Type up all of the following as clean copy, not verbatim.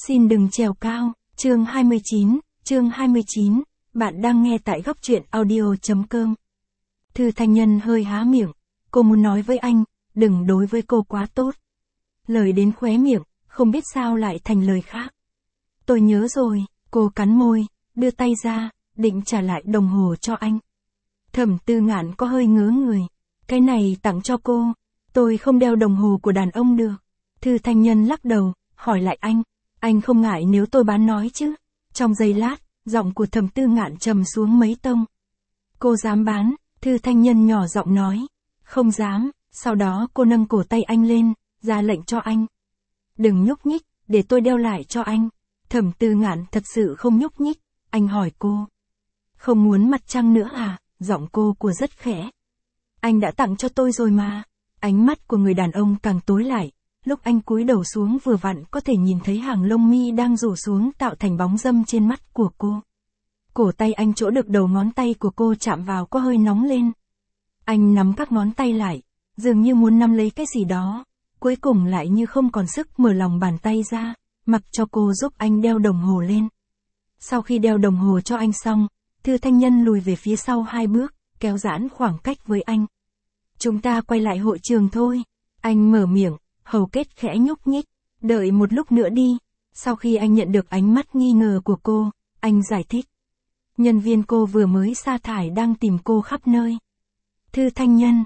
Xin đừng trèo cao, chương 29, bạn đang nghe tại góc truyện audio.com. Thư Thanh Nhân hơi há miệng, cô muốn nói với anh, đừng đối với cô quá tốt. Lời đến khóe miệng, không biết sao lại thành lời khác. Tôi nhớ rồi, cô cắn môi, đưa tay ra, định trả lại đồng hồ cho anh. Thẩm Tư Ngạn có hơi ngớ người, cái này tặng cho cô, tôi không đeo đồng hồ của đàn ông được. Thư Thanh Nhân lắc đầu, hỏi lại anh không ngại nếu tôi bán nói chứ? Trong giây lát, giọng của Thẩm Tư Ngạn trầm xuống mấy tông. Cô dám bán? Thư Thanh Nhân nhỏ giọng nói. Không dám, sau đó cô nâng cổ tay anh lên, ra lệnh cho anh. Đừng nhúc nhích, để tôi đeo lại cho anh. Thẩm Tư Ngạn thật sự không nhúc nhích, anh hỏi cô. Không muốn mặt trăng nữa à? Giọng cô của rất khẽ. Anh đã tặng cho tôi rồi mà. Ánh mắt của người đàn ông càng tối lại. Lúc anh cúi đầu xuống vừa vặn có thể nhìn thấy hàng lông mi đang rủ xuống tạo thành bóng râm trên mắt của cô. Cổ tay anh chỗ được đầu ngón tay của cô chạm vào có hơi nóng lên. Anh nắm các ngón tay lại, dường như muốn nắm lấy cái gì đó, cuối cùng lại như không còn sức mở lòng bàn tay ra, mặc cho cô giúp anh đeo đồng hồ lên. Sau khi đeo đồng hồ cho anh xong, Thư Thanh Nhân lùi về phía sau 2 bước, kéo giãn khoảng cách với anh. Chúng ta quay lại hội trường thôi. Anh mở miệng, hầu kết khẽ nhúc nhích, đợi một lúc nữa đi. Sau khi anh nhận được ánh mắt nghi ngờ của cô, anh giải thích. Nhân viên cô vừa mới sa thải đang tìm cô khắp nơi. Thư Thanh Nhân,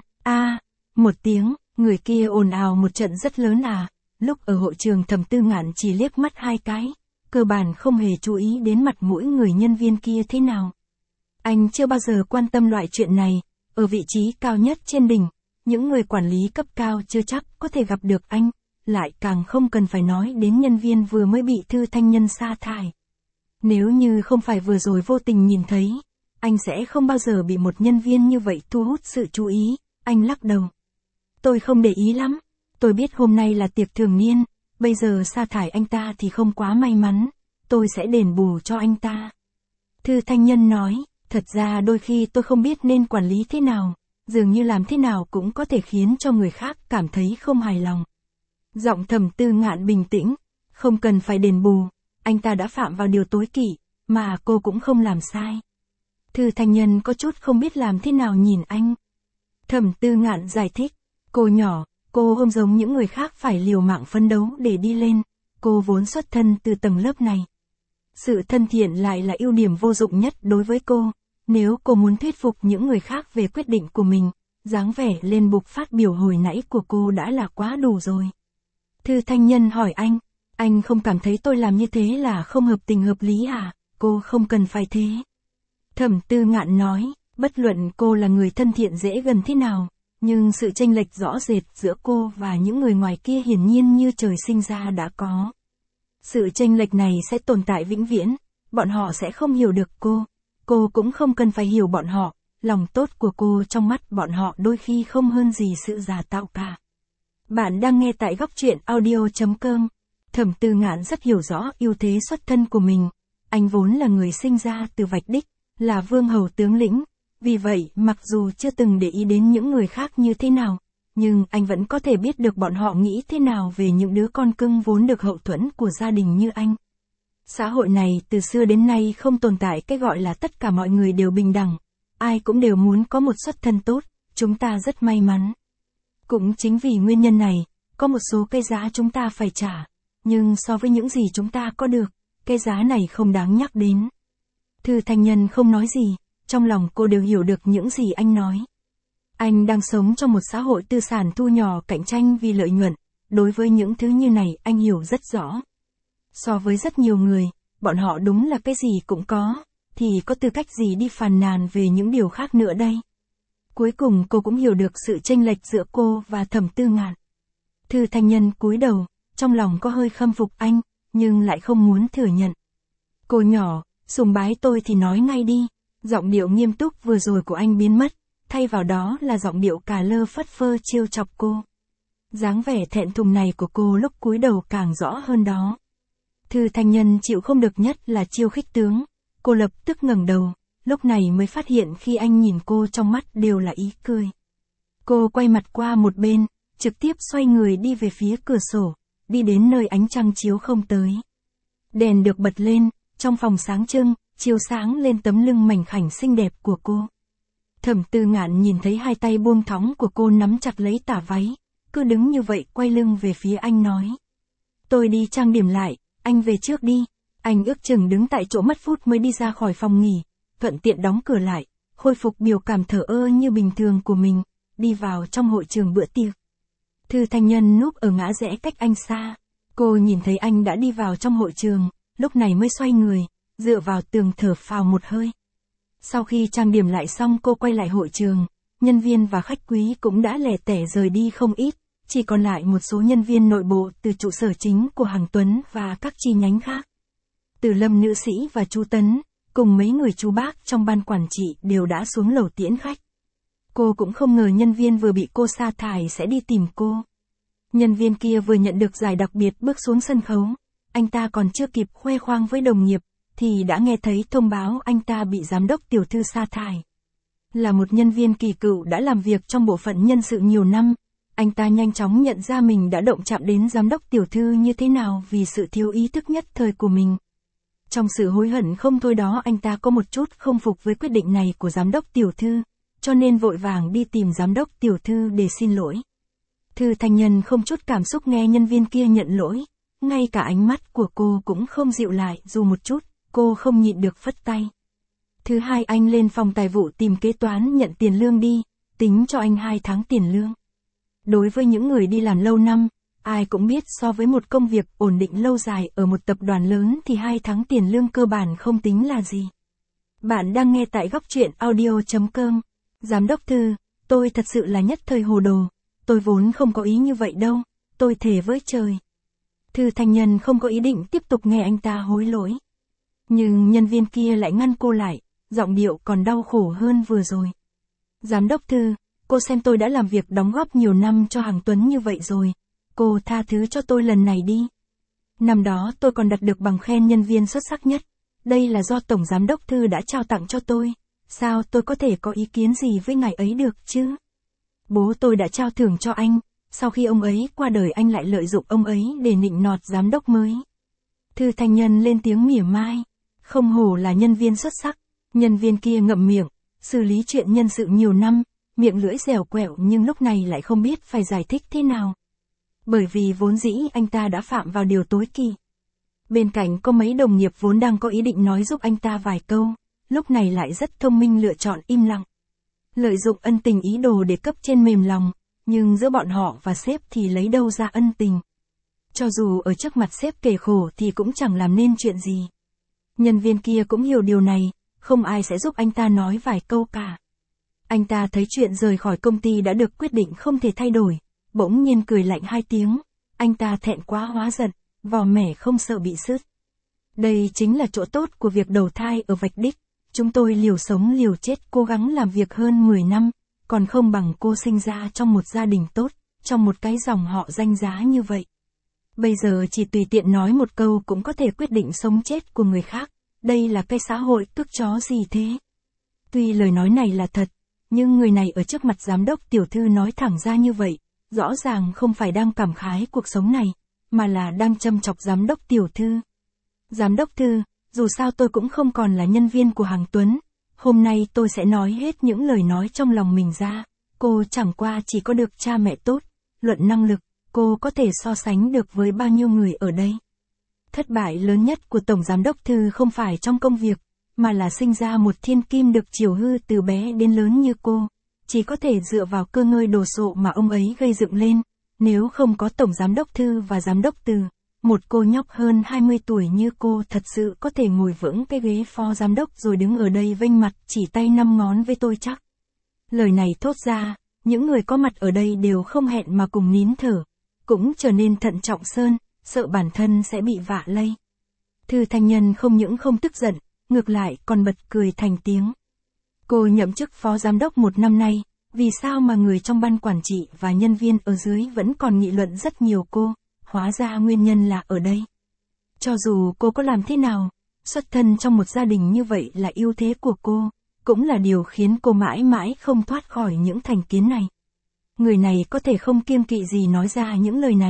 một tiếng, người kia ồn ào một trận rất lớn à. Lúc ở hội trường Thẩm Tư Ngạn chỉ liếc mắt 2 cái, cơ bản không hề chú ý đến mặt mũi người nhân viên kia thế nào. Anh chưa bao giờ quan tâm loại chuyện này, ở vị trí cao nhất trên đỉnh. Những người quản lý cấp cao chưa chắc có thể gặp được anh, lại càng không cần phải nói đến nhân viên vừa mới bị Thư Thanh Nhân sa thải. Nếu như không phải vừa rồi vô tình nhìn thấy, anh sẽ không bao giờ bị một nhân viên như vậy thu hút sự chú ý, anh lắc đầu. Tôi không để ý lắm, tôi biết hôm nay là tiệc thường niên, bây giờ sa thải anh ta thì không quá may mắn, tôi sẽ đền bù cho anh ta. Thư Thanh Nhân nói, thật ra đôi khi tôi không biết nên quản lý thế nào. Dường như làm thế nào cũng có thể khiến cho người khác cảm thấy không hài lòng. Giọng Thẩm Tư Ngạn bình tĩnh, không cần phải đền bù, anh ta đã phạm vào điều tối kỵ, mà cô cũng không làm sai. Thư Thanh Nhân có chút không biết làm thế nào nhìn anh. Thẩm Tư Ngạn giải thích, cô nhỏ, cô không giống những người khác phải liều mạng phấn đấu để đi lên, cô vốn xuất thân từ tầng lớp này. Sự thân thiện lại là ưu điểm vô dụng nhất đối với cô. Nếu cô muốn thuyết phục những người khác về quyết định của mình, dáng vẻ lên bục phát biểu hồi nãy của cô đã là quá đủ rồi. Thư Thanh Nhân hỏi anh không cảm thấy tôi làm như thế là không hợp tình hợp lý à? Cô không cần phải thế. Thẩm Tư Ngạn nói, bất luận cô là người thân thiện dễ gần thế nào, nhưng sự chênh lệch rõ rệt giữa cô và những người ngoài kia hiển nhiên như trời sinh ra đã có. Sự chênh lệch này sẽ tồn tại vĩnh viễn, bọn họ sẽ không hiểu được cô. Cô cũng không cần phải hiểu bọn họ, lòng tốt của cô trong mắt bọn họ đôi khi không hơn gì sự giả tạo cả. Bạn đang nghe tại góc truyện audio.com. Thẩm Tư Ngạn rất hiểu rõ ưu thế xuất thân của mình. Anh vốn là người sinh ra từ vạch đích, là vương hầu tướng lĩnh. Vì vậy, mặc dù chưa từng để ý đến những người khác như thế nào, nhưng anh vẫn có thể biết được bọn họ nghĩ thế nào về những đứa con cưng vốn được hậu thuẫn của gia đình như anh. Xã hội này từ xưa đến nay không tồn tại cái gọi là tất cả mọi người đều bình đẳng. Ai cũng đều muốn có một xuất thân tốt, chúng ta rất may mắn. Cũng chính vì nguyên nhân này, có một số cái giá chúng ta phải trả, nhưng so với những gì chúng ta có được, cái giá này không đáng nhắc đến. Thư Thanh Nhân không nói gì, trong lòng cô đều hiểu được những gì anh nói. Anh đang sống trong một xã hội tư sản thu nhỏ cạnh tranh vì lợi nhuận, đối với những thứ như này anh hiểu rất rõ. So với rất nhiều người, bọn họ đúng là cái gì cũng có, thì có tư cách gì đi phàn nàn về những điều khác nữa đây. Cuối cùng cô cũng hiểu được sự chênh lệch giữa cô và Thẩm Tư Ngạn. Thư Thanh Nhân cúi đầu, trong lòng có hơi khâm phục anh, nhưng lại không muốn thừa nhận. Cô nhỏ, sùng bái tôi thì nói ngay đi. Giọng điệu nghiêm túc vừa rồi của anh biến mất, thay vào đó là giọng điệu cà lơ phất phơ trêu chọc cô. Dáng vẻ thẹn thùng này của cô lúc cúi đầu càng rõ hơn đó. Thư Thanh Nhân chịu không được nhất là chiêu khích tướng. Cô lập tức ngẩng đầu, lúc này mới phát hiện khi anh nhìn cô trong mắt đều là ý cười. Cô quay mặt qua một bên, trực tiếp xoay người đi về phía cửa sổ, đi đến nơi ánh trăng chiếu không tới. Đèn được bật lên, trong phòng sáng trưng, chiếu sáng lên tấm lưng mảnh khảnh xinh đẹp của cô. Thẩm Tư Ngạn nhìn thấy hai tay buông thõng của cô nắm chặt lấy tả váy, cứ đứng như vậy quay lưng về phía anh nói. Tôi đi trang điểm lại, anh về trước đi. Anh ước chừng đứng tại chỗ mất phút mới đi ra khỏi phòng nghỉ, thuận tiện đóng cửa lại, khôi phục biểu cảm thờ ơ như bình thường của mình, đi vào trong hội trường bữa tiệc. Thư Thanh Nhân núp ở ngã rẽ cách anh xa. Cô nhìn thấy anh đã đi vào trong hội trường, lúc này mới xoay người, dựa vào tường thở phào một hơi. Sau khi trang điểm lại xong cô quay lại hội trường, nhân viên và khách quý cũng đã lẻ tẻ rời đi không ít, chỉ còn lại một số nhân viên nội bộ từ trụ sở chính của Hằng Tuấn và các chi nhánh khác. Từ Lâm nữ sĩ và chú Tấn, cùng mấy người chú bác trong ban quản trị đều đã xuống lầu tiễn khách. Cô cũng không ngờ nhân viên vừa bị cô sa thải sẽ đi tìm cô. Nhân viên kia vừa nhận được giải đặc biệt bước xuống sân khấu, anh ta còn chưa kịp khoe khoang với đồng nghiệp, thì đã nghe thấy thông báo anh ta bị giám đốc tiểu thư sa thải. Là một nhân viên kỳ cựu đã làm việc trong bộ phận nhân sự nhiều năm, anh ta nhanh chóng nhận ra mình đã động chạm đến giám đốc tiểu thư như thế nào vì sự thiếu ý thức nhất thời của mình. Trong sự hối hận không thôi đó anh ta có một chút không phục với quyết định này của giám đốc tiểu thư, cho nên vội vàng đi tìm giám đốc tiểu thư để xin lỗi. Thư Thanh Nhân không chút cảm xúc nghe nhân viên kia nhận lỗi, ngay cả ánh mắt của cô cũng không dịu lại dù một chút, cô không nhịn được phất tay. Thứ hai anh lên phòng tài vụ tìm kế toán nhận tiền lương đi, tính cho anh 2 tháng tiền lương. Đối với những người đi làm lâu năm, ai cũng biết so với một công việc ổn định lâu dài ở một tập đoàn lớn thì 2 tháng tiền lương cơ bản không tính là gì. Bạn đang nghe tại góc truyện audio.com. Giám đốc Thư, tôi thật sự là nhất thời hồ đồ, tôi vốn không có ý như vậy đâu, tôi thề với trời. Thư Thanh Nhân không có ý định tiếp tục nghe anh ta hối lỗi. Nhưng nhân viên kia lại ngăn cô lại, giọng điệu còn đau khổ hơn vừa rồi. Giám đốc Thư, cô xem tôi đã làm việc đóng góp nhiều năm cho Hằng Tuấn như vậy rồi, cô tha thứ cho tôi lần này đi. Năm đó tôi còn đạt được bằng khen nhân viên xuất sắc nhất, đây là do Tổng Giám đốc Thư đã trao tặng cho tôi, sao tôi có thể có ý kiến gì với ngài ấy được chứ? Bố tôi đã trao thưởng cho anh, sau khi ông ấy qua đời anh lại lợi dụng ông ấy để nịnh nọt giám đốc mới. Thư Thanh Nhân lên tiếng mỉa mai, không hổ là nhân viên xuất sắc. Nhân viên kia ngậm miệng, xử lý chuyện nhân sự nhiều năm, miệng lưỡi dẻo quẹo nhưng lúc này lại không biết phải giải thích thế nào. Bởi vì vốn dĩ anh ta đã phạm vào điều tối kỵ. Bên cạnh có mấy đồng nghiệp vốn đang có ý định nói giúp anh ta vài câu, lúc này lại rất thông minh lựa chọn im lặng. Lợi dụng ân tình ý đồ để cấp trên mềm lòng, nhưng giữa bọn họ và sếp thì lấy đâu ra ân tình. Cho dù ở trước mặt sếp kể khổ thì cũng chẳng làm nên chuyện gì. Nhân viên kia cũng hiểu điều này, không ai sẽ giúp anh ta nói vài câu cả. Anh ta thấy chuyện rời khỏi công ty đã được quyết định không thể thay đổi, bỗng nhiên cười lạnh 2 tiếng, anh ta thẹn quá hóa giận, vò mẻ không sợ bị sứt. Đây chính là chỗ tốt của việc đầu thai ở vạch đích, chúng tôi liều sống liều chết cố gắng làm việc hơn 10 năm, còn không bằng cô sinh ra trong một gia đình tốt, trong một cái dòng họ danh giá như vậy. Bây giờ chỉ tùy tiện nói một câu cũng có thể quyết định sống chết của người khác, đây là cái xã hội cước chó gì thế? Tuy lời nói này là thật, nhưng người này ở trước mặt giám đốc tiểu thư nói thẳng ra như vậy, rõ ràng không phải đang cảm khái cuộc sống này, mà là đang châm chọc giám đốc tiểu thư. Giám đốc Thư, dù sao tôi cũng không còn là nhân viên của Hằng Tuấn, hôm nay tôi sẽ nói hết những lời nói trong lòng mình ra, cô chẳng qua chỉ có được cha mẹ tốt, luận năng lực, cô có thể so sánh được với bao nhiêu người ở đây. Thất bại lớn nhất của Tổng Giám đốc Thư không phải trong công việc, mà là sinh ra một thiên kim được chiều hư từ bé đến lớn như cô, chỉ có thể dựa vào cơ ngơi đồ sộ mà ông ấy gây dựng lên, nếu không có Tổng Giám đốc Thư và Giám đốc Từ, một cô nhóc hơn 20 tuổi như cô thật sự có thể ngồi vững cái ghế phó giám đốc rồi đứng ở đây vênh mặt chỉ tay 5 ngón với tôi chắc. Lời này thốt ra, những người có mặt ở đây đều không hẹn mà cùng nín thở, cũng trở nên thận trọng sơn, sợ bản thân sẽ bị vạ lây. Thư Thanh Nhân không những không tức giận, ngược lại còn bật cười thành tiếng. Cô nhậm chức phó giám đốc 1 năm nay, vì sao mà người trong ban quản trị và nhân viên ở dưới vẫn còn nghị luận rất nhiều cô, hóa ra nguyên nhân là ở đây. Cho dù cô có làm thế nào, xuất thân trong một gia đình như vậy là ưu thế của cô, cũng là điều khiến cô mãi mãi không thoát khỏi những thành kiến này. Người này có thể không kiêng kỵ gì nói ra những lời này,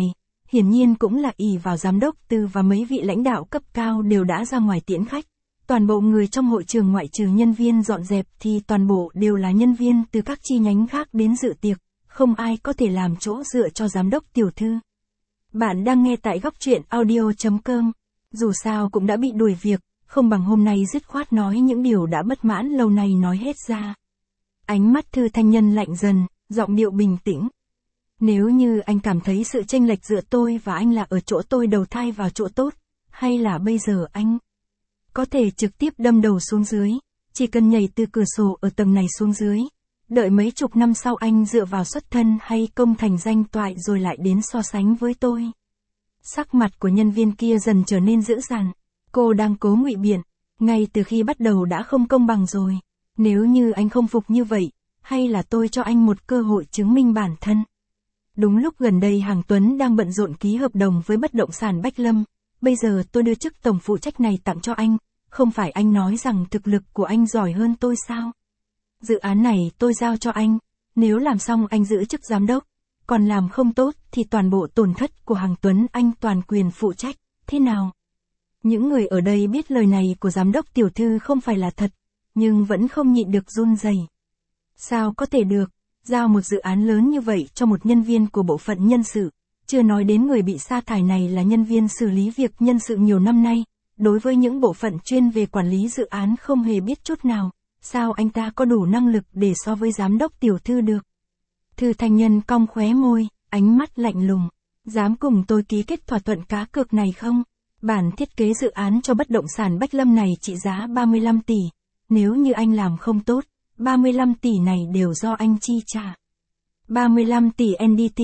hiển nhiên cũng là ỷ vào giám đốc Từ và mấy vị lãnh đạo cấp cao đều đã ra ngoài tiễn khách. Toàn bộ người trong hội trường ngoại trừ nhân viên dọn dẹp thì toàn bộ đều là nhân viên từ các chi nhánh khác đến dự tiệc, không ai có thể làm chỗ dựa cho giám đốc tiểu thư. Bạn đang nghe tại góc truyện audio.com. Dù sao cũng đã bị đuổi việc, không bằng hôm nay dứt khoát nói những điều đã bất mãn lâu nay nói hết ra. Ánh mắt Thư Thanh Nhân lạnh dần, giọng điệu bình tĩnh. Nếu như anh cảm thấy sự chênh lệch giữa tôi và anh là ở chỗ tôi đầu thai vào chỗ tốt, hay là bây giờ anh có thể trực tiếp đâm đầu xuống dưới, chỉ cần nhảy từ cửa sổ ở tầng này xuống dưới, đợi mấy chục năm sau anh dựa vào xuất thân hay công thành danh toại rồi lại đến so sánh với tôi. Sắc mặt của nhân viên kia dần trở nên dữ dằn, cô đang cố ngụy biện, ngay từ khi bắt đầu đã không công bằng rồi, nếu như anh không phục như vậy, hay là tôi cho anh một cơ hội chứng minh bản thân. Đúng lúc gần đây Hàng Tuấn đang bận rộn ký hợp đồng với bất động sản Bách Lâm, bây giờ tôi đưa chức tổng phụ trách này tặng cho anh, không phải anh nói rằng thực lực của anh giỏi hơn tôi sao? Dự án này tôi giao cho anh, nếu làm xong anh giữ chức giám đốc, còn làm không tốt thì toàn bộ tổn thất của Hàng Tuấn anh toàn quyền phụ trách, thế nào? Những người ở đây biết lời này của giám đốc tiểu thư không phải là thật, nhưng vẫn không nhịn được run rẩy. Sao có thể được, giao một dự án lớn như vậy cho một nhân viên của bộ phận nhân sự, chưa nói đến người bị sa thải này là nhân viên xử lý việc nhân sự nhiều năm nay, đối với những bộ phận chuyên về quản lý dự án không hề biết chút nào, sao anh ta có đủ năng lực để so với giám đốc tiểu thư được? Thư Thanh Nhân cong khóe môi, ánh mắt lạnh lùng, dám cùng tôi ký kết thỏa thuận cá cược này không? Bản thiết kế dự án cho bất động sản Bách Lâm này trị giá 35 tỷ, nếu như anh làm không tốt, 35 tỷ này đều do anh chi trả. 35 tỷ NDT,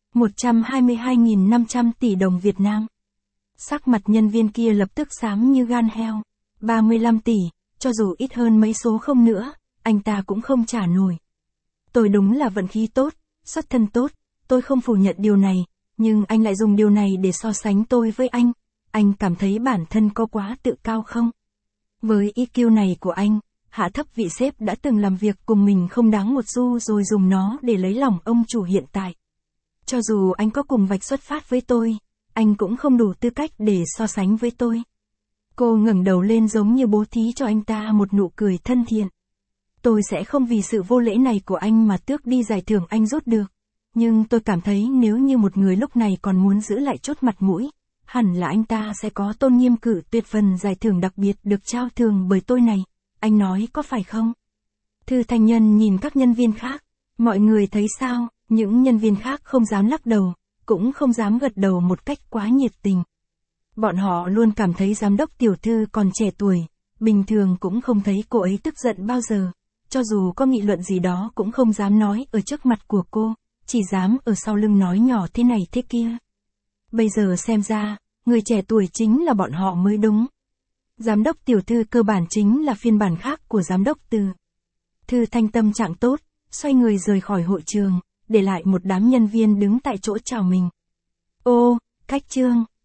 122.500 tỷ đồng Việt Nam. Sắc mặt nhân viên kia lập tức xám như gan heo. 35 tỷ, cho dù ít hơn mấy số không nữa, anh ta cũng không trả nổi. Tôi đúng là vận khí tốt, xuất thân tốt, tôi không phủ nhận điều này, nhưng anh lại dùng điều này để so sánh tôi với anh cảm thấy bản thân có quá tự cao không? Với EQ này của anh, hạ thấp vị sếp đã từng làm việc cùng mình không đáng một xu rồi dùng nó để lấy lòng ông chủ hiện tại. Cho dù anh có cùng vạch xuất phát với tôi, anh cũng không đủ tư cách để so sánh với tôi. Cô ngẩng đầu lên giống như bố thí cho anh ta một nụ cười thân thiện. Tôi sẽ không vì sự vô lễ này của anh mà tước đi giải thưởng anh rút được. Nhưng tôi cảm thấy nếu như một người lúc này còn muốn giữ lại chút mặt mũi, hẳn là anh ta sẽ có tôn nghiêm cử tuyệt phần giải thưởng đặc biệt được trao thường bởi tôi này. Anh nói có phải không? Thư Thanh Nhân nhìn các nhân viên khác. Mọi người thấy sao? Những nhân viên khác không dám lắc đầu, cũng không dám gật đầu một cách quá nhiệt tình. Bọn họ luôn cảm thấy giám đốc tiểu thư còn trẻ tuổi, bình thường cũng không thấy cô ấy tức giận bao giờ. Cho dù có nghị luận gì đó cũng không dám nói ở trước mặt của cô, chỉ dám ở sau lưng nói nhỏ thế này thế kia. Bây giờ xem ra, người trẻ tuổi chính là bọn họ mới đúng. Giám đốc tiểu thư cơ bản chính là phiên bản khác của giám đốc Từ. Thư Thanh tâm trạng tốt, xoay người rời khỏi hội trường, để lại một đám nhân viên đứng tại chỗ chào mình. Ô, Cách Trương.